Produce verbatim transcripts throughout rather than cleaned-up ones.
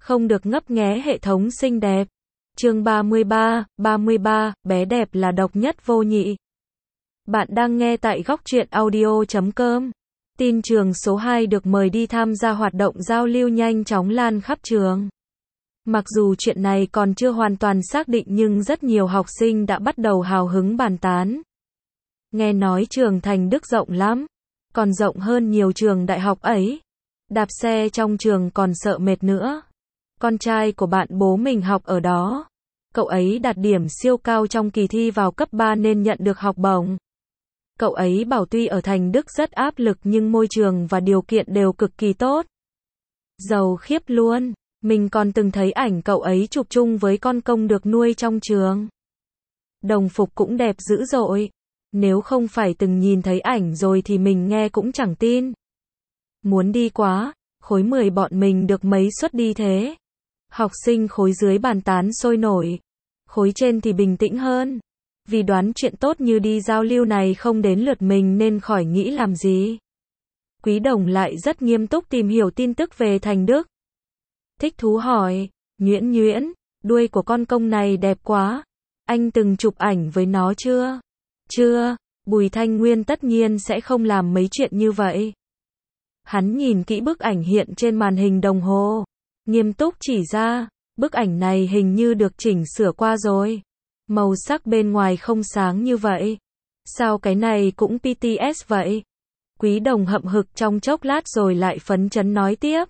không được ngấp nghé hệ thống xinh đẹp. Chương ba mươi ba, ba mươi ba, bé đẹp là độc nhất vô nhị. Bạn đang nghe tại góc truyện audio chấm com. Tin trường số hai được mời đi tham gia hoạt động giao lưu nhanh chóng lan khắp trường. Mặc dù chuyện này còn chưa hoàn toàn xác định nhưng rất nhiều học sinh đã bắt đầu hào hứng bàn tán. Nghe nói trường Thành Đức rộng lắm, còn rộng hơn nhiều trường đại học ấy. Đạp xe trong trường còn sợ mệt nữa. Con trai của bạn bố mình học ở đó. Cậu ấy đạt điểm siêu cao trong kỳ thi vào cấp ba nên nhận được học bổng. Cậu ấy bảo tuy ở Thành Đức rất áp lực nhưng môi trường và điều kiện đều cực kỳ tốt. Giàu khiếp luôn. Mình còn từng thấy ảnh cậu ấy chụp chung với con công được nuôi trong trường. Đồng phục cũng đẹp dữ dội. Nếu không phải từng nhìn thấy ảnh rồi thì mình nghe cũng chẳng tin. Muốn đi quá, khối mười bọn mình được mấy suất đi thế. Học sinh khối dưới bàn tán sôi nổi. Khối trên thì bình tĩnh hơn. Vì đoán chuyện tốt như đi giao lưu này không đến lượt mình nên khỏi nghĩ làm gì. Quý Đồng lại rất nghiêm túc tìm hiểu tin tức về Thành Đức. Thích thú hỏi, Nhuyễn Nhuyễn, đuôi của con công này đẹp quá. Anh từng chụp ảnh với nó chưa? Chưa, Bùi Thanh Nguyên tất nhiên sẽ không làm mấy chuyện như vậy. Hắn nhìn kỹ bức ảnh hiện trên màn hình đồng hồ. Nghiêm túc chỉ ra, bức ảnh này hình như được chỉnh sửa qua rồi. Màu sắc bên ngoài không sáng như vậy. Sao cái này cũng bê tê ét vậy? Quý Đồng hậm hực trong chốc lát rồi lại phấn chấn nói tiếp.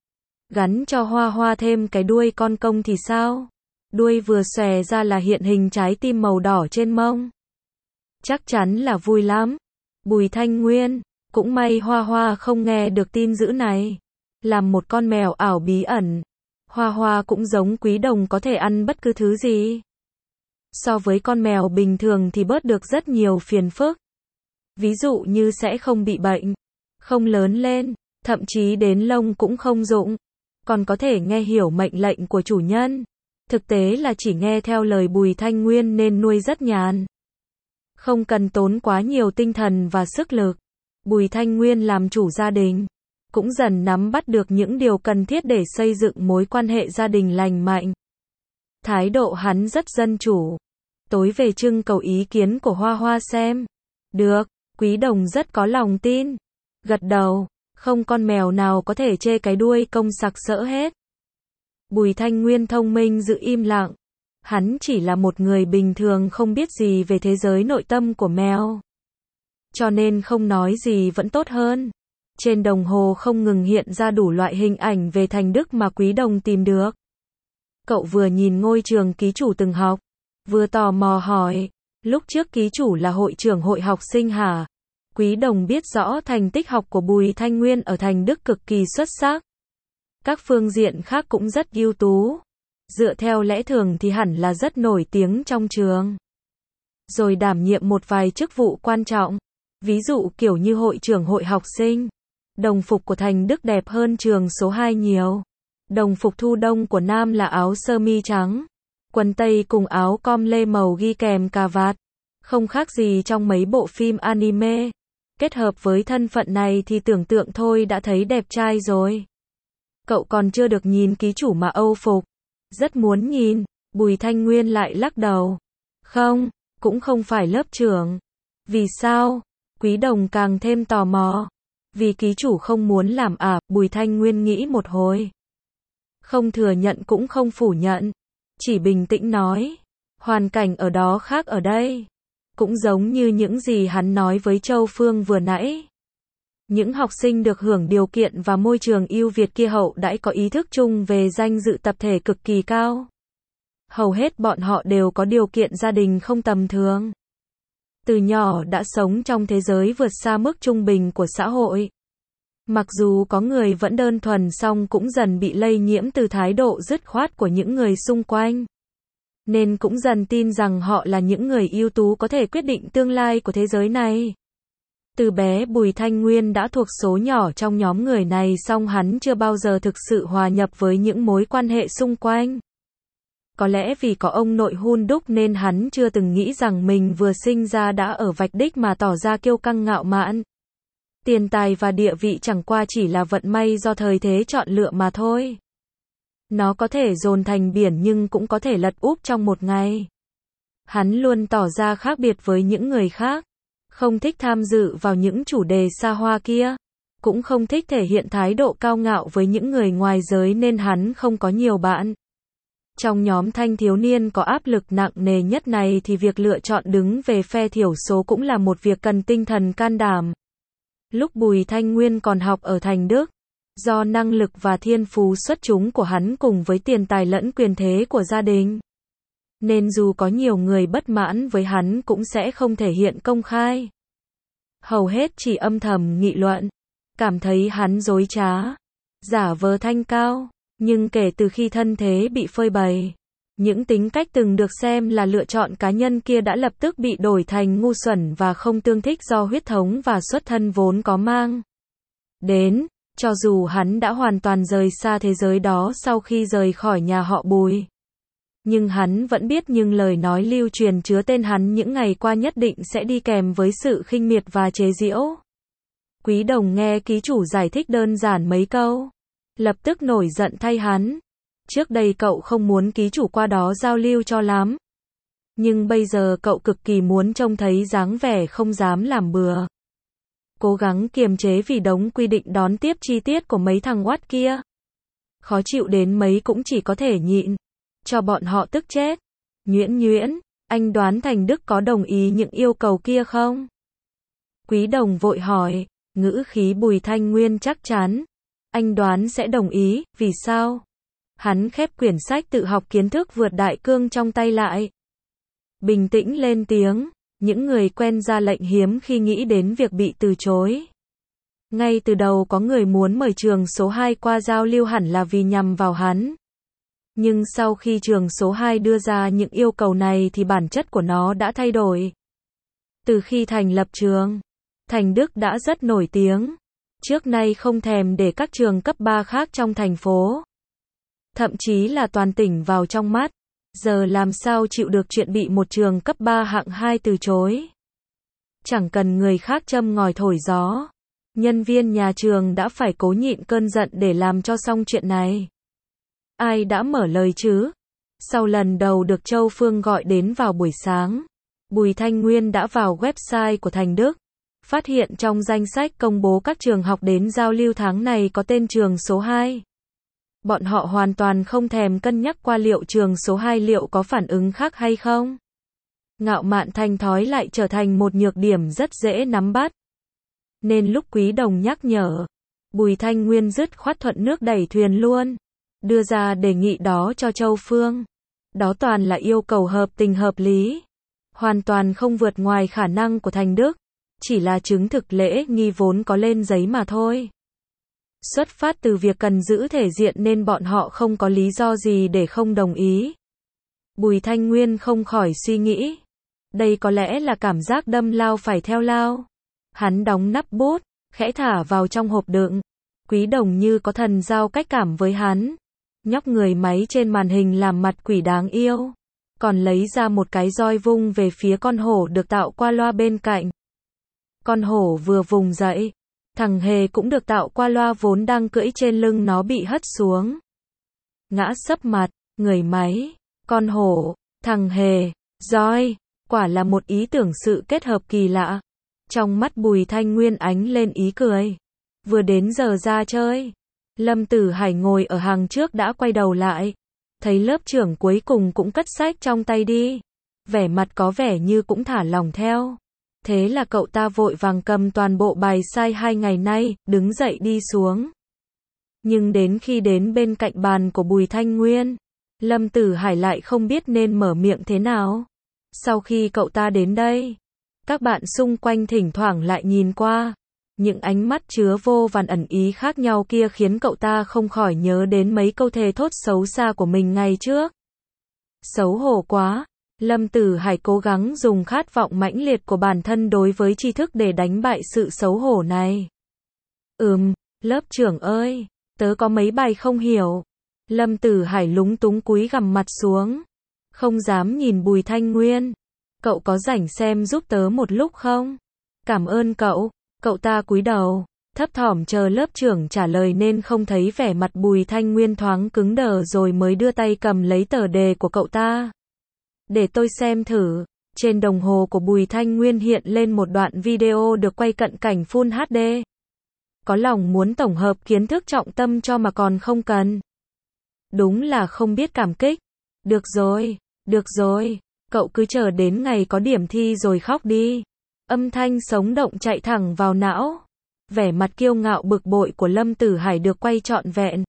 Gắn cho Hoa Hoa thêm cái đuôi con công thì sao? Đuôi vừa xòe ra là hiện hình trái tim màu đỏ trên mông. Chắc chắn là vui lắm. Bùi Thanh Nguyên, cũng may Hoa Hoa không nghe được tin dữ này. Làm một con mèo ảo bí ẩn. Hoa Hoa cũng giống Quý Đồng có thể ăn bất cứ thứ gì. So với con mèo bình thường thì bớt được rất nhiều phiền phức. Ví dụ như sẽ không bị bệnh, không lớn lên, thậm chí đến lông cũng không rụng. Còn có thể nghe hiểu mệnh lệnh của chủ nhân. Thực tế là chỉ nghe theo lời Bùi Thanh Nguyên nên nuôi rất nhàn. Không cần tốn quá nhiều tinh thần và sức lực. Bùi Thanh Nguyên làm chủ gia đình, cũng dần nắm bắt được những điều cần thiết để xây dựng mối quan hệ gia đình lành mạnh. Thái độ hắn rất dân chủ. Tối về trưng cầu ý kiến của Hoa Hoa xem. Được, Quý Đồng rất có lòng tin. Gật đầu, không con mèo nào có thể chê cái đuôi công sặc sỡ hết. Bùi Thanh Nguyên thông minh giữ im lặng. Hắn chỉ là một người bình thường không biết gì về thế giới nội tâm của mèo. Cho nên không nói gì vẫn tốt hơn. Trên đồng hồ không ngừng hiện ra đủ loại hình ảnh về Thành Đức mà Quý Đồng tìm được. Cậu vừa nhìn ngôi trường ký chủ từng học, vừa tò mò hỏi, lúc trước ký chủ là hội trưởng hội học sinh hả? Quý Đồng biết rõ thành tích học của Bùi Thanh Nguyên ở Thành Đức cực kỳ xuất sắc. Các phương diện khác cũng rất ưu tú. Dựa theo lẽ thường thì hẳn là rất nổi tiếng trong trường. Rồi đảm nhiệm một vài chức vụ quan trọng. Ví dụ kiểu như hội trưởng hội học sinh. Đồng phục của Thành Đức đẹp hơn trường số hai nhiều. Đồng phục thu đông của nam là áo sơ mi trắng. Quần tây cùng áo com lê màu ghi kèm cà vạt. Không khác gì trong mấy bộ phim anime. Kết hợp với thân phận này thì tưởng tượng thôi đã thấy đẹp trai rồi. Cậu còn chưa được nhìn ký chủ mà âu phục. Rất muốn nhìn. Bùi Thanh Nguyên lại lắc đầu. Không, cũng không phải lớp trưởng. Vì sao? Quý Đồng càng thêm tò mò. Vì ký chủ không muốn làm à? Bùi Thanh Nguyên nghĩ một hồi. Không thừa nhận cũng không phủ nhận. Chỉ bình tĩnh nói. Hoàn cảnh ở đó khác ở đây. Cũng giống như những gì hắn nói với Châu Phương vừa nãy. Những học sinh được hưởng điều kiện và môi trường ưu việt kia hậu đãi có ý thức chung về danh dự tập thể cực kỳ cao. Hầu hết bọn họ đều có điều kiện gia đình không tầm thường. Từ nhỏ đã sống trong thế giới vượt xa mức trung bình của xã hội. Mặc dù có người vẫn đơn thuần song cũng dần bị lây nhiễm từ thái độ dứt khoát của những người xung quanh. Nên cũng dần tin rằng họ là những người ưu tú có thể quyết định tương lai của thế giới này. Từ bé Bùi Thanh Nguyên đã thuộc số nhỏ trong nhóm người này song hắn chưa bao giờ thực sự hòa nhập với những mối quan hệ xung quanh. Có lẽ vì có ông nội hun đúc nên hắn chưa từng nghĩ rằng mình vừa sinh ra đã ở vạch đích mà tỏ ra kiêu căng ngạo mạn. Tiền tài và địa vị chẳng qua chỉ là vận may do thời thế chọn lựa mà thôi. Nó có thể dồn thành biển nhưng cũng có thể lật úp trong một ngày. Hắn luôn tỏ ra khác biệt với những người khác. Không thích tham dự vào những chủ đề xa hoa kia. Cũng không thích thể hiện thái độ cao ngạo với những người ngoài giới nên hắn không có nhiều bạn. Trong nhóm thanh thiếu niên có áp lực nặng nề nhất này thì việc lựa chọn đứng về phe thiểu số cũng là một việc cần tinh thần can đảm. Lúc Bùi Thanh Nguyên còn học ở Thành Đức, do năng lực và thiên phú xuất chúng của hắn cùng với tiền tài lẫn quyền thế của gia đình, nên dù có nhiều người bất mãn với hắn cũng sẽ không thể hiện công khai. Hầu hết chỉ âm thầm nghị luận, cảm thấy hắn dối trá, giả vờ thanh cao. Nhưng kể từ khi thân thế bị phơi bày, những tính cách từng được xem là lựa chọn cá nhân kia đã lập tức bị đổi thành ngu xuẩn và không tương thích do huyết thống và xuất thân vốn có mang đến. Cho dù hắn đã hoàn toàn rời xa thế giới đó sau khi rời khỏi nhà họ Bùi, nhưng hắn vẫn biết những lời nói lưu truyền chứa tên hắn những ngày qua nhất định sẽ đi kèm với sự khinh miệt và chế giễu. Quý Đồng nghe ký chủ giải thích đơn giản mấy câu, lập tức nổi giận thay hắn. Trước đây cậu không muốn ký chủ qua đó giao lưu cho lắm, nhưng bây giờ cậu cực kỳ muốn trông thấy dáng vẻ không dám làm bừa. Cố gắng kiềm chế vì đống quy định đón tiếp chi tiết của mấy thằng oát kia. Khó chịu đến mấy cũng chỉ có thể nhịn, cho bọn họ tức chết. Nhuyễn Nhuyễn, anh đoán Thành Đức có đồng ý những yêu cầu kia không? Quý Đồng vội hỏi, ngữ khí Bùi Thanh Nguyên chắc chắn. Anh đoán sẽ đồng ý, vì sao? Hắn khép quyển sách tự học kiến thức vượt đại cương trong tay lại. Bình tĩnh lên tiếng, những người quen ra lệnh hiếm khi nghĩ đến việc bị từ chối. Ngay từ đầu có người muốn mời trường số hai qua giao lưu hẳn là vì nhằm vào hắn. Nhưng sau khi trường số hai đưa ra những yêu cầu này thì bản chất của nó đã thay đổi. Từ khi thành lập trường, Thành Đức đã rất nổi tiếng. Trước nay không thèm để các trường cấp ba khác trong thành phố, thậm chí là toàn tỉnh vào trong mắt. Giờ làm sao chịu được chuyện bị một trường cấp ba hạng hai từ chối. Chẳng cần người khác châm ngòi thổi gió, nhân viên nhà trường đã phải cố nhịn cơn giận để làm cho xong chuyện này. Ai đã mở lời chứ? Sau lần đầu được Châu Phương gọi đến vào buổi sáng, Bùi Thanh Nguyên đã vào website của Thành Đức, phát hiện trong danh sách công bố các trường học đến giao lưu tháng này có tên trường số hai. Bọn họ hoàn toàn không thèm cân nhắc qua liệu trường số hai liệu có phản ứng khác hay không. Ngạo mạn thành thói lại trở thành một nhược điểm rất dễ nắm bắt. Nên lúc Quý Đồng nhắc nhở, Bùi Thanh Nguyên dứt khoát thuận nước đẩy thuyền luôn, đưa ra đề nghị đó cho Châu Phương. Đó toàn là yêu cầu hợp tình hợp lý, hoàn toàn không vượt ngoài khả năng của Thành Đức, chỉ là chứng thực lễ nghi vốn có lên giấy mà thôi. Xuất phát từ việc cần giữ thể diện nên bọn họ không có lý do gì để không đồng ý. Bùi Thanh Nguyên không khỏi suy nghĩ, đây có lẽ là cảm giác đâm lao phải theo lao. Hắn đóng nắp bút, khẽ thả vào trong hộp đựng. Quý Đồng như có thần giao cách cảm với hắn. Nhóc người máy trên màn hình làm mặt quỷ đáng yêu, còn lấy ra một cái roi vung về phía con hổ được tạo qua loa bên cạnh. Con hổ vừa vùng dậy, thằng Hề cũng được tạo qua loa vốn đang cưỡi trên lưng nó bị hất xuống. Ngã sấp mặt, người máy, con hổ, thằng Hề, roi, quả là một ý tưởng sự kết hợp kỳ lạ. Trong mắt Bùi Thanh Nguyên ánh lên ý cười. Vừa đến giờ ra chơi, Lâm Tử Hải ngồi ở hàng trước đã quay đầu lại, thấy lớp trưởng cuối cùng cũng cất sách trong tay đi, vẻ mặt có vẻ như cũng thả lỏng theo. Thế là cậu ta vội vàng cầm toàn bộ bài sai hai ngày nay, đứng dậy đi xuống. Nhưng đến khi đến bên cạnh bàn của Bùi Thanh Nguyên, Lâm Tử Hải lại không biết nên mở miệng thế nào. Sau khi cậu ta đến đây, các bạn xung quanh thỉnh thoảng lại nhìn qua. Những ánh mắt chứa vô vàn ẩn ý khác nhau kia khiến cậu ta không khỏi nhớ đến mấy câu thề thốt xấu xa của mình ngày trước. Xấu hổ quá. Lâm Tử Hải cố gắng dùng khát vọng mãnh liệt của bản thân đối với tri thức để đánh bại sự xấu hổ này. Ừm, lớp trưởng ơi, tớ có mấy bài không hiểu. Lâm Tử Hải lúng túng cúi gằm mặt xuống, không dám nhìn Bùi Thanh Nguyên. Cậu có rảnh xem giúp tớ một lúc không? Cảm ơn cậu. Cậu ta cúi đầu, Thấp thỏm chờ lớp trưởng trả lời nên không thấy vẻ mặt Bùi Thanh Nguyên thoáng cứng đờ rồi mới đưa tay cầm lấy tờ đề của cậu ta. Để tôi xem thử. Trên đồng hồ của Bùi Thanh Nguyên hiện lên một đoạn video được quay cận cảnh Full hát đê. Có lòng muốn tổng hợp kiến thức trọng tâm cho mà còn không cần. Đúng là không biết cảm kích. Được rồi, được rồi, cậu cứ chờ đến ngày có điểm thi rồi khóc đi. Âm thanh sống động chạy thẳng vào não. Vẻ mặt kiêu ngạo bực bội của Lâm Tử Hải được quay trọn vẹn.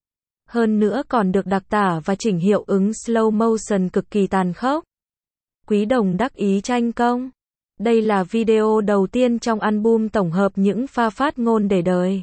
Hơn nữa còn được đặc tả và chỉnh hiệu ứng slow motion cực kỳ tàn khốc. Quý Đồng đắc ý tranh công. Đây là video đầu tiên trong album tổng hợp những pha phát ngôn để đời.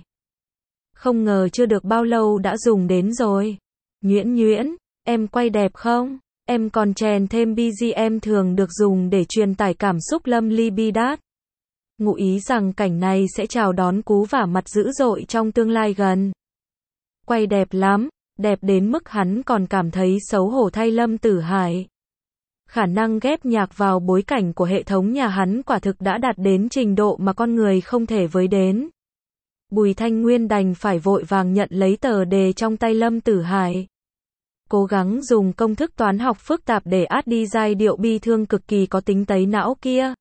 Không ngờ chưa được bao lâu đã dùng đến rồi. Nhuyễn Nhuyễn, em quay đẹp không? Em còn chèn thêm bê giê em thường được dùng để truyền tải cảm xúc lâm ly bi đát. Ngụ ý rằng cảnh này sẽ chào đón cú vả mặt dữ dội trong tương lai gần. Quay đẹp lắm, đẹp đến mức hắn còn cảm thấy xấu hổ thay Lâm Tử Hải. Khả năng ghép nhạc vào bối cảnh của hệ thống nhà hắn quả thực đã đạt đến trình độ mà con người không thể với đến. Bùi Thanh Nguyên đành phải vội vàng nhận lấy tờ đề trong tay Lâm Tử Hải. Cố gắng dùng công thức toán học phức tạp để át đi giai điệu bi thương cực kỳ có tính tấy não kia.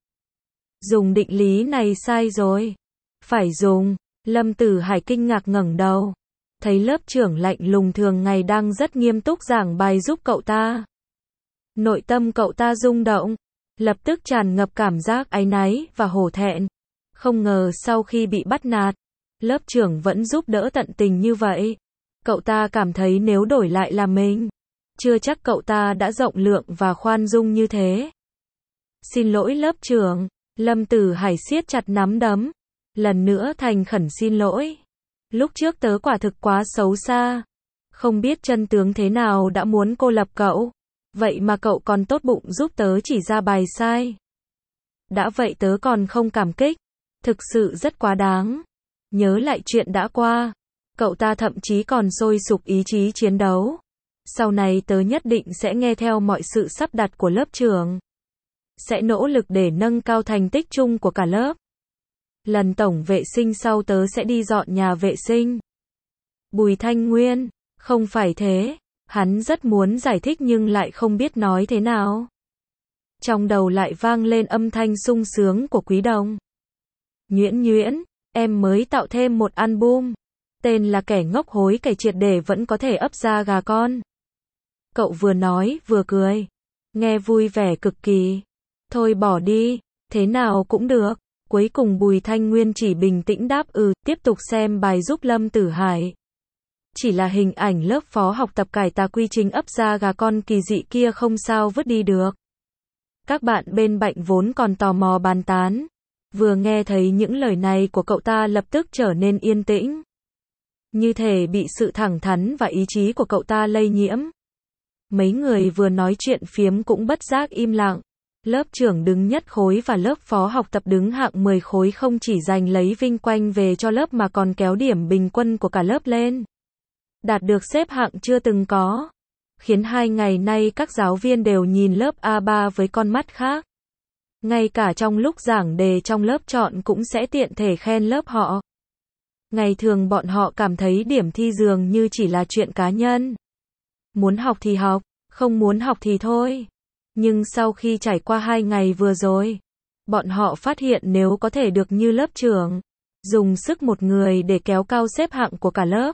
Dùng định lý này sai rồi. Phải dùng. Lâm Tử Hải kinh ngạc ngẩng đầu. Thấy lớp trưởng lạnh lùng thường ngày đang rất nghiêm túc giảng bài giúp cậu ta. Nội tâm cậu ta rung động. Lập tức tràn ngập cảm giác áy náy và hổ thẹn. Không ngờ sau khi bị bắt nạt, lớp trưởng vẫn giúp đỡ tận tình như vậy. Cậu ta cảm thấy nếu đổi lại là mình, chưa chắc cậu ta đã rộng lượng và khoan dung như thế. Xin lỗi lớp trưởng. Lâm Tử Hải siết chặt nắm đấm. Lần nữa thành khẩn xin lỗi. Lúc trước tớ quả thực quá xấu xa. Không biết chân tướng thế nào đã muốn cô lập cậu. Vậy mà cậu còn tốt bụng giúp tớ chỉ ra bài sai. Đã vậy tớ còn không cảm kích. Thực sự rất quá đáng. Nhớ lại chuyện đã qua. Cậu ta thậm chí còn sôi sục ý chí chiến đấu. Sau này tớ nhất định sẽ nghe theo mọi sự sắp đặt của lớp trưởng. Sẽ nỗ lực để nâng cao thành tích chung của cả lớp. Lần tổng vệ sinh sau tớ sẽ đi dọn nhà vệ sinh. Bùi Thanh Nguyên, không phải thế. Hắn rất muốn giải thích nhưng lại không biết nói thế nào. Trong đầu lại vang lên âm thanh sung sướng của Quý Đồng. Nhuyễn Nhuyễn, em mới tạo thêm một album. Tên là Kẻ Ngốc Hối Cải Triệt Để Vẫn Có Thể Ấp Ra Gà Con. Cậu vừa nói vừa cười. Nghe vui vẻ cực kỳ. Thôi bỏ đi, thế nào cũng được. Cuối cùng Bùi Thanh Nguyên chỉ bình tĩnh đáp ừ, tiếp tục xem bài giúp Lâm Tử Hải. Chỉ là hình ảnh lớp phó học tập cải tà quy trình ấp ra gà con kỳ dị kia không sao vứt đi được. Các bạn bên bệnh vốn còn tò mò bàn tán. Vừa nghe thấy những lời này của cậu ta lập tức trở nên yên tĩnh. Như thể bị sự thẳng thắn và ý chí của cậu ta lây nhiễm. Mấy người vừa nói chuyện phiếm cũng bất giác im lặng. Lớp trưởng đứng nhất khối và lớp phó học tập đứng hạng mười khối không chỉ giành lấy vinh quang về cho lớp mà còn kéo điểm bình quân của cả lớp lên. Đạt được xếp hạng chưa từng có. Khiến hai ngày nay các giáo viên đều nhìn lớp a ba với con mắt khác. Ngay cả trong lúc giảng đề trong lớp chọn cũng sẽ tiện thể khen lớp họ. Ngày thường bọn họ cảm thấy điểm thi dường như chỉ là chuyện cá nhân. Muốn học thì học, không muốn học thì thôi. Nhưng sau khi trải qua hai ngày vừa rồi, bọn họ phát hiện nếu có thể được như lớp trưởng, dùng sức một người để kéo cao xếp hạng của cả lớp.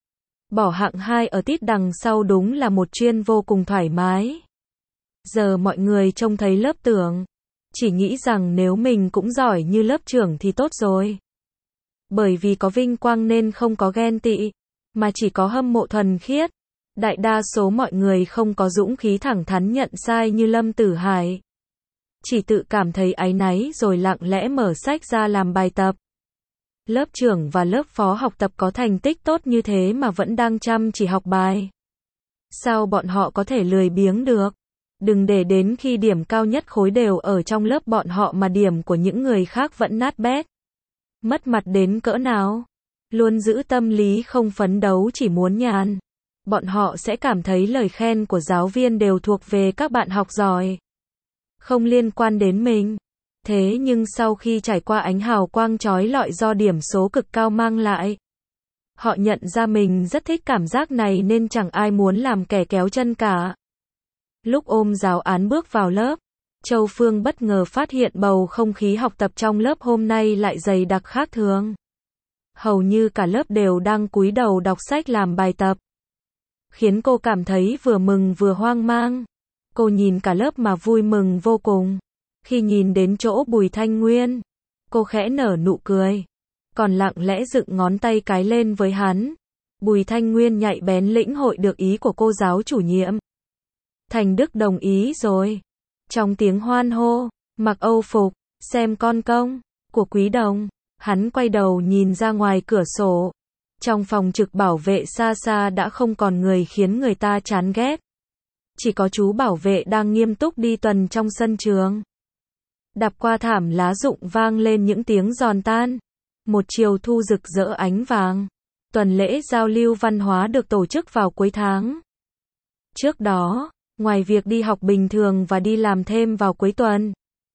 Bỏ hạng hai ở tít đằng sau đúng là một chuyên vô cùng thoải mái. Giờ mọi người trông thấy lớp tưởng, chỉ nghĩ rằng nếu mình cũng giỏi như lớp trưởng thì tốt rồi. Bởi vì có vinh quang nên không có ghen tị, mà chỉ có hâm mộ thuần khiết. Đại đa số mọi người không có dũng khí thẳng thắn nhận sai như Lâm Tử Hải. Chỉ tự cảm thấy áy náy rồi lặng lẽ mở sách ra làm bài tập. Lớp trưởng và lớp phó học tập có thành tích tốt như thế mà vẫn đang chăm chỉ học bài. Sao bọn họ có thể lười biếng được? Đừng để đến khi điểm cao nhất khối đều ở trong lớp bọn họ mà điểm của những người khác vẫn nát bét. Mất mặt đến cỡ nào? Luôn giữ tâm lý không phấn đấu chỉ muốn nhàn. Bọn họ sẽ cảm thấy lời khen của giáo viên đều thuộc về các bạn học giỏi. Không liên quan đến mình. Thế nhưng sau khi trải qua ánh hào quang chói lọi do điểm số cực cao mang lại, họ nhận ra mình rất thích cảm giác này nên chẳng ai muốn làm kẻ kéo chân cả. Lúc ôm giáo án bước vào lớp, Châu Phương bất ngờ phát hiện bầu không khí học tập trong lớp hôm nay lại dày đặc khác thường. Hầu như cả lớp đều đang cúi đầu đọc sách làm bài tập, khiến cô cảm thấy vừa mừng vừa hoang mang. Cô nhìn cả lớp mà vui mừng vô cùng. Khi nhìn đến chỗ Bùi Thanh Nguyên, cô khẽ nở nụ cười, còn lặng lẽ dựng ngón tay cái lên với hắn. Bùi Thanh Nguyên nhạy bén lĩnh hội được ý của cô giáo chủ nhiệm. Thành Đức đồng ý rồi. Trong tiếng hoan hô, mặc âu phục, xem con công của Quý Đồng, hắn quay đầu nhìn ra ngoài cửa sổ. Trong phòng trực bảo vệ xa xa đã không còn người khiến người ta chán ghét. Chỉ có chú bảo vệ đang nghiêm túc đi tuần trong sân trường. Đạp qua thảm lá rụng vang lên những tiếng giòn tan. Một chiều thu rực rỡ ánh vàng. Tuần lễ giao lưu văn hóa được tổ chức vào cuối tháng. Trước đó, ngoài việc đi học bình thường và đi làm thêm vào cuối tuần,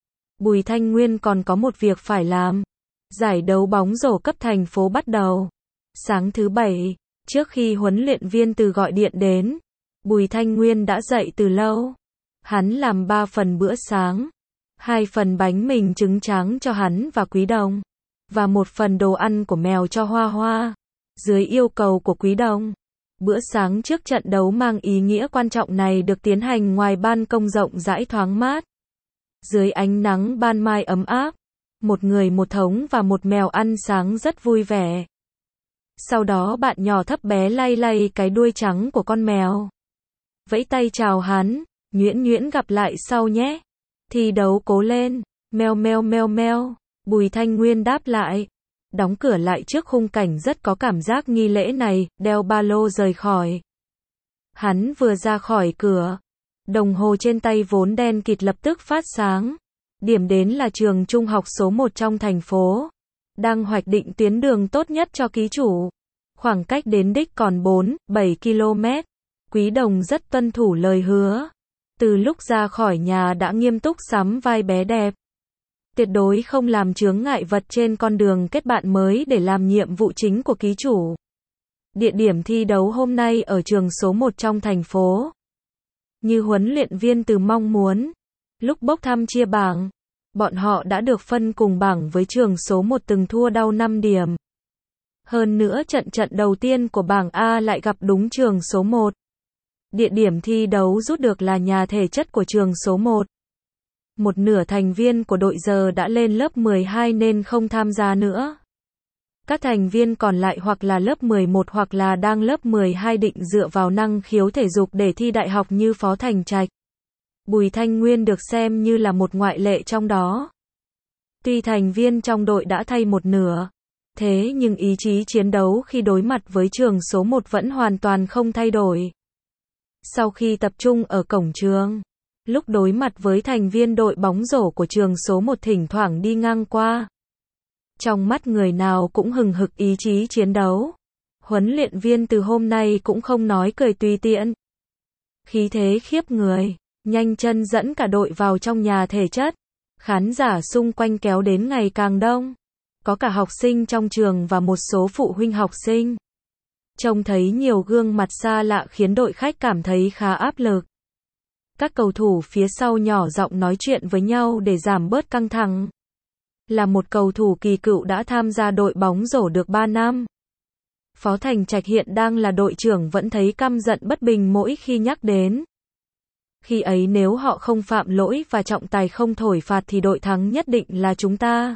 Bùi Thanh Nguyên còn có một việc phải làm. Giải đấu bóng rổ cấp thành phố bắt đầu. Sáng thứ Bảy, trước khi huấn luyện viên Từ gọi điện đến, Bùi Thanh Nguyên đã dậy từ lâu. Hắn làm ba phần bữa sáng, hai phần bánh mì trứng tráng cho hắn và Quý Đồng, và một phần đồ ăn của mèo cho Hoa Hoa. Dưới yêu cầu của Quý Đồng, bữa sáng trước trận đấu mang ý nghĩa quan trọng này được tiến hành ngoài ban công rộng rãi thoáng mát. Dưới ánh nắng ban mai ấm áp, một người một thống và một mèo ăn sáng rất vui vẻ. Sau đó bạn nhỏ thấp bé lay lay cái đuôi trắng của con mèo, vẫy tay chào hắn, nhuyễn nhuyễn gặp lại sau nhé. Thi đấu cố lên, meo meo meo meo. Bùi Thanh Nguyên đáp lại, đóng cửa lại trước khung cảnh rất có cảm giác nghi lễ này, đeo ba lô rời khỏi. Hắn vừa ra khỏi cửa, đồng hồ trên tay vốn đen kịt lập tức phát sáng. Điểm đến là trường trung học số một trong thành phố, đang hoạch định tuyến đường tốt nhất cho ký chủ. Khoảng cách đến đích còn bốn, bảy ki lô mét. Quý Đồng rất tuân thủ lời hứa. Từ lúc ra khỏi nhà đã nghiêm túc sắm vai bé đẹp. Tuyệt đối không làm chướng ngại vật trên con đường kết bạn mới để làm nhiệm vụ chính của ký chủ. Địa điểm thi đấu hôm nay ở trường số một trong thành phố. Như huấn luyện viên Từ mong muốn, lúc bốc thăm chia bảng, bọn họ đã được phân cùng bảng với trường số một từng thua đau năm điểm. Hơn nữa trận trận đầu tiên của bảng A lại gặp đúng trường số một. Địa điểm thi đấu rút được là nhà thể chất của trường số một. Một nửa thành viên của đội giờ đã lên lớp mười hai nên không tham gia nữa. Các thành viên còn lại hoặc là lớp mười một hoặc là đang lớp mười hai định dựa vào năng khiếu thể dục để thi đại học như Phó Thành Trạch. Bùi Thanh Nguyên được xem như là một ngoại lệ trong đó. Tuy thành viên trong đội đã thay một nửa, thế nhưng ý chí chiến đấu khi đối mặt với trường số một vẫn hoàn toàn không thay đổi. Sau khi tập trung ở cổng trường, lúc đối mặt với thành viên đội bóng rổ của trường số một thỉnh thoảng đi ngang qua, trong mắt người nào cũng hừng hực ý chí chiến đấu. Huấn luyện viên Từ hôm nay cũng không nói cười tùy tiện. Khí thế khiếp người, nhanh chân dẫn cả đội vào trong nhà thể chất. Khán giả xung quanh kéo đến ngày càng đông. Có cả học sinh trong trường và một số phụ huynh học sinh. Trông thấy nhiều gương mặt xa lạ khiến đội khách cảm thấy khá áp lực. Các cầu thủ phía sau nhỏ giọng nói chuyện với nhau để giảm bớt căng thẳng. Là một cầu thủ kỳ cựu đã tham gia đội bóng rổ được ba năm. Phó Thành Trạch hiện đang là đội trưởng vẫn thấy căm giận bất bình mỗi khi nhắc đến. Khi ấy nếu họ không phạm lỗi và trọng tài không thổi phạt thì đội thắng nhất định là chúng ta.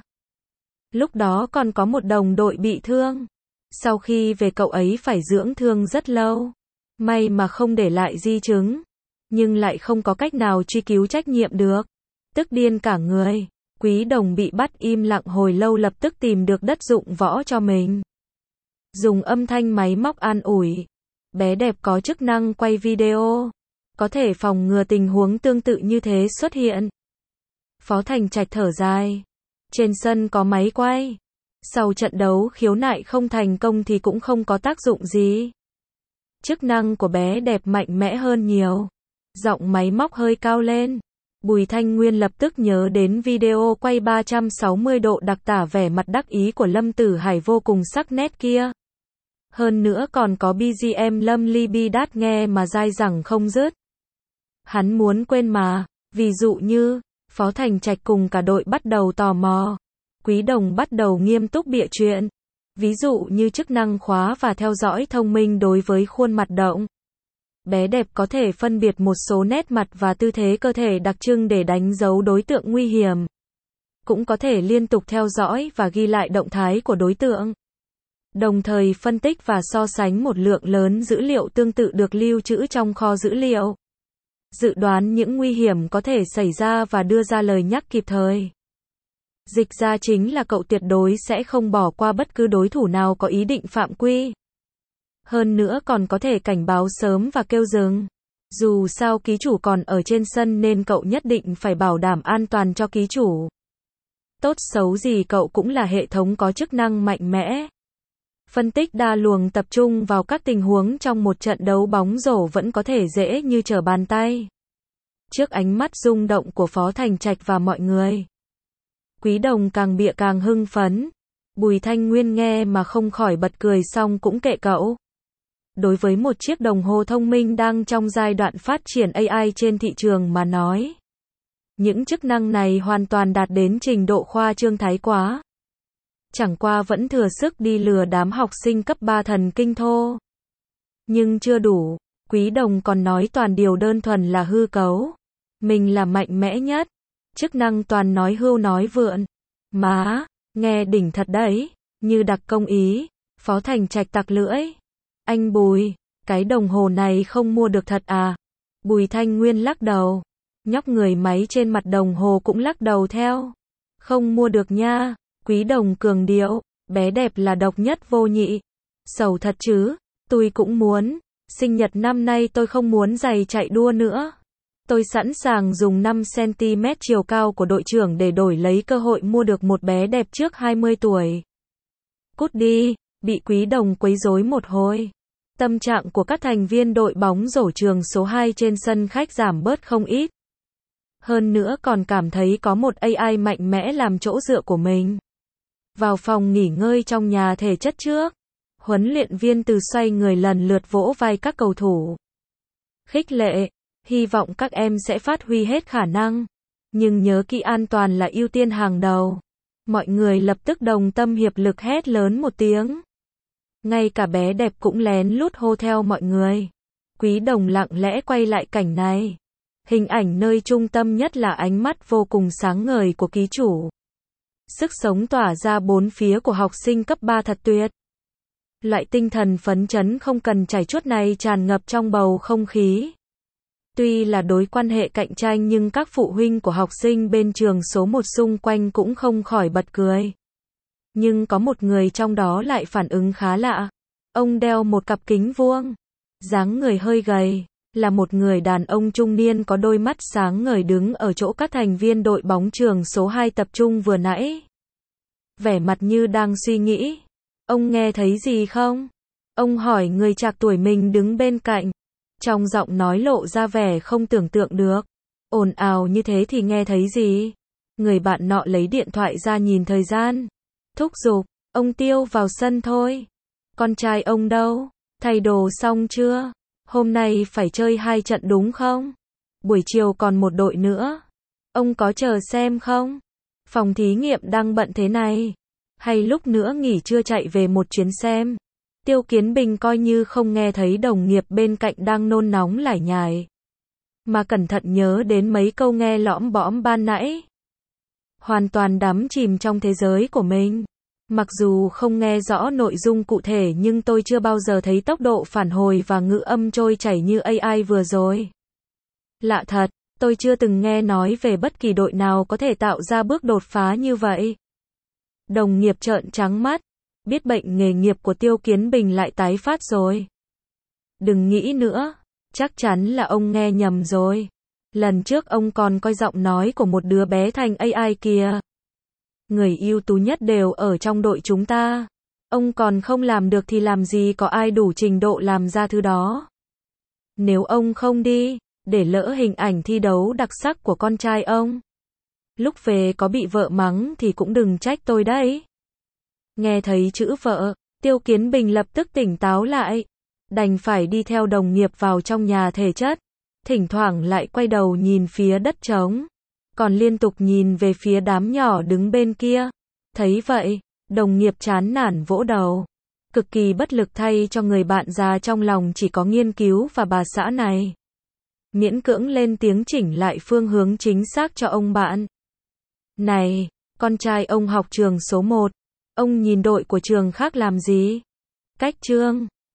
Lúc đó còn có một đồng đội bị thương. Sau khi về cậu ấy phải dưỡng thương rất lâu. May mà không để lại di chứng. Nhưng lại không có cách nào truy cứu trách nhiệm được. Tức điên cả người. Quý Đồng bị bắt im lặng hồi lâu lập tức tìm được đất dụng võ cho mình. Dùng âm thanh máy móc an ủi. Bé đẹp có chức năng quay video. Có thể phòng ngừa tình huống tương tự như thế xuất hiện. Phó Thành Trạch thở dài. Trên sân có máy quay. Sau trận đấu khiếu nại không thành công thì cũng không có tác dụng gì. Chức năng của bé đẹp mạnh mẽ hơn nhiều. Giọng máy móc hơi cao lên. Bùi Thanh Nguyên lập tức nhớ đến video quay ba trăm sáu mươi độ đặc tả vẻ mặt đắc ý của Lâm Tử Hải vô cùng sắc nét kia. Hơn nữa còn có bê giê em Lâm Ly Bi Đát nghe mà dai dẳng không dứt. Hắn muốn quên mà, ví dụ như, Phó Thành Trạch cùng cả đội bắt đầu tò mò. Quý Đồng bắt đầu nghiêm túc bịa chuyện. Ví dụ như chức năng khóa và theo dõi thông minh đối với khuôn mặt động. Bé đẹp có thể phân biệt một số nét mặt và tư thế cơ thể đặc trưng để đánh dấu đối tượng nguy hiểm. Cũng có thể liên tục theo dõi và ghi lại động thái của đối tượng. Đồng thời phân tích và so sánh một lượng lớn dữ liệu tương tự được lưu trữ trong kho dữ liệu. Dự đoán những nguy hiểm có thể xảy ra và đưa ra lời nhắc kịp thời. Dịch ra chính là cậu tuyệt đối sẽ không bỏ qua bất cứ đối thủ nào có ý định phạm quy. Hơn nữa còn có thể cảnh báo sớm và kêu dừng. Dù sao ký chủ còn ở trên sân nên cậu nhất định phải bảo đảm an toàn cho ký chủ. Tốt xấu gì cậu cũng là hệ thống có chức năng mạnh mẽ. Phân tích đa luồng tập trung vào các tình huống trong một trận đấu bóng rổ vẫn có thể dễ như trở bàn tay. Trước ánh mắt rung động của Phó Thành Trạch và mọi người, Quý Đồng càng bịa càng hưng phấn. Bùi Thanh Nguyên nghe mà không khỏi bật cười xong cũng kệ cậu. Đối với một chiếc đồng hồ thông minh đang trong giai đoạn phát triển a i trên thị trường mà nói, những chức năng này hoàn toàn đạt đến trình độ khoa trương thái quá. Chẳng qua vẫn thừa sức đi lừa đám học sinh cấp ba thần kinh thô. Nhưng chưa đủ, Quý Đồng còn nói toàn điều đơn thuần là hư cấu. Mình là mạnh mẽ nhất. Chức năng toàn nói hưu nói vượn. Má, nghe đỉnh thật đấy, như đặc công ý. Phó Thành Trạch tặc lưỡi. Anh Bùi, cái đồng hồ này không mua được thật à? Bùi Thanh Nguyên lắc đầu. Nhóc người máy trên mặt đồng hồ cũng lắc đầu theo. Không mua được nha. Quý Đồng cường điệu, bé đẹp là độc nhất vô nhị. Sầu thật chứ, tôi cũng muốn. Sinh nhật năm nay tôi không muốn giày chạy đua nữa. Tôi sẵn sàng dùng năm xăng ti mét chiều cao của đội trưởng để đổi lấy cơ hội mua được một bé đẹp trước hai mươi tuổi. Cút đi, bị Quý Đồng quấy rối một hồi. Tâm trạng của các thành viên đội bóng rổ trường số hai trên sân khách giảm bớt không ít. Hơn nữa còn cảm thấy có một a i mạnh mẽ làm chỗ dựa của mình. Vào phòng nghỉ ngơi trong nhà thể chất trước, huấn luyện viên Từ xoay người lần lượt vỗ vai các cầu thủ. Khích lệ, hy vọng các em sẽ phát huy hết khả năng. Nhưng nhớ kỹ an toàn là ưu tiên hàng đầu. Mọi người lập tức đồng tâm hiệp lực hét lớn một tiếng. Ngay cả bé đẹp cũng lén lút hô theo mọi người. Quý Đồng lặng lẽ quay lại cảnh này. Hình ảnh nơi trung tâm nhất là ánh mắt vô cùng sáng ngời của ký chủ. Sức sống tỏa ra bốn phía của học sinh cấp ba thật tuyệt. Loại tinh thần phấn chấn không cần trải chuốt này tràn ngập trong bầu không khí. Tuy là đối quan hệ cạnh tranh nhưng các phụ huynh của học sinh bên trường số một xung quanh cũng không khỏi bật cười. Nhưng có một người trong đó lại phản ứng khá lạ. Ông đeo một cặp kính vuông, dáng người hơi gầy, là một người đàn ông trung niên có đôi mắt sáng ngời đứng ở chỗ các thành viên đội bóng trường số hai tập trung vừa nãy. Vẻ mặt như đang suy nghĩ. Ông nghe thấy gì không? Ông hỏi người trạc tuổi mình đứng bên cạnh. Trong giọng nói lộ ra vẻ không tưởng tượng được. Ồn ào như thế thì nghe thấy gì? Người bạn nọ lấy điện thoại ra nhìn thời gian. Thúc giục, ông Tiêu vào sân thôi. Con trai ông đâu? Thay đồ xong chưa? Hôm nay phải chơi hai trận đúng không? Buổi chiều còn một đội nữa. Ông có chờ xem không? Phòng thí nghiệm đang bận thế này. Hay lúc nữa nghỉ trưa chạy về một chuyến xem. Tiêu Kiến Bình coi như không nghe thấy đồng nghiệp bên cạnh đang nôn nóng lải nhải. Mà cẩn thận nhớ đến mấy câu nghe lõm bõm ban nãy. Hoàn toàn đắm chìm trong thế giới của mình. Mặc dù không nghe rõ nội dung cụ thể nhưng tôi chưa bao giờ thấy tốc độ phản hồi và ngữ âm trôi chảy như a i vừa rồi. Lạ thật, tôi chưa từng nghe nói về bất kỳ đội nào có thể tạo ra bước đột phá như vậy. Đồng nghiệp trợn trắng mắt, biết bệnh nghề nghiệp của Tiêu Kiến Bình lại tái phát rồi. Đừng nghĩ nữa, chắc chắn là ông nghe nhầm rồi. Lần trước ông còn coi giọng nói của một đứa bé thành a i kìa. Người ưu tú nhất đều ở trong đội chúng ta. Ông còn không làm được thì làm gì có ai đủ trình độ làm ra thứ đó. Nếu ông không đi, để lỡ hình ảnh thi đấu đặc sắc của con trai ông. Lúc về có bị vợ mắng thì cũng đừng trách tôi đấy. Nghe thấy chữ vợ, Tiêu Kiến Bình lập tức tỉnh táo lại. Đành phải đi theo đồng nghiệp vào trong nhà thể chất. Thỉnh thoảng lại quay đầu nhìn phía đất trống. Còn liên tục nhìn về phía đám nhỏ đứng bên kia. Thấy vậy, đồng nghiệp chán nản vỗ đầu. Cực kỳ bất lực thay cho người bạn già trong lòng chỉ có nghiên cứu và bà xã này. Miễn cưỡng lên tiếng chỉnh lại phương hướng chính xác cho ông bạn. Này, con trai ông học trường số một. Ông nhìn đội của trường khác làm gì? Cách chương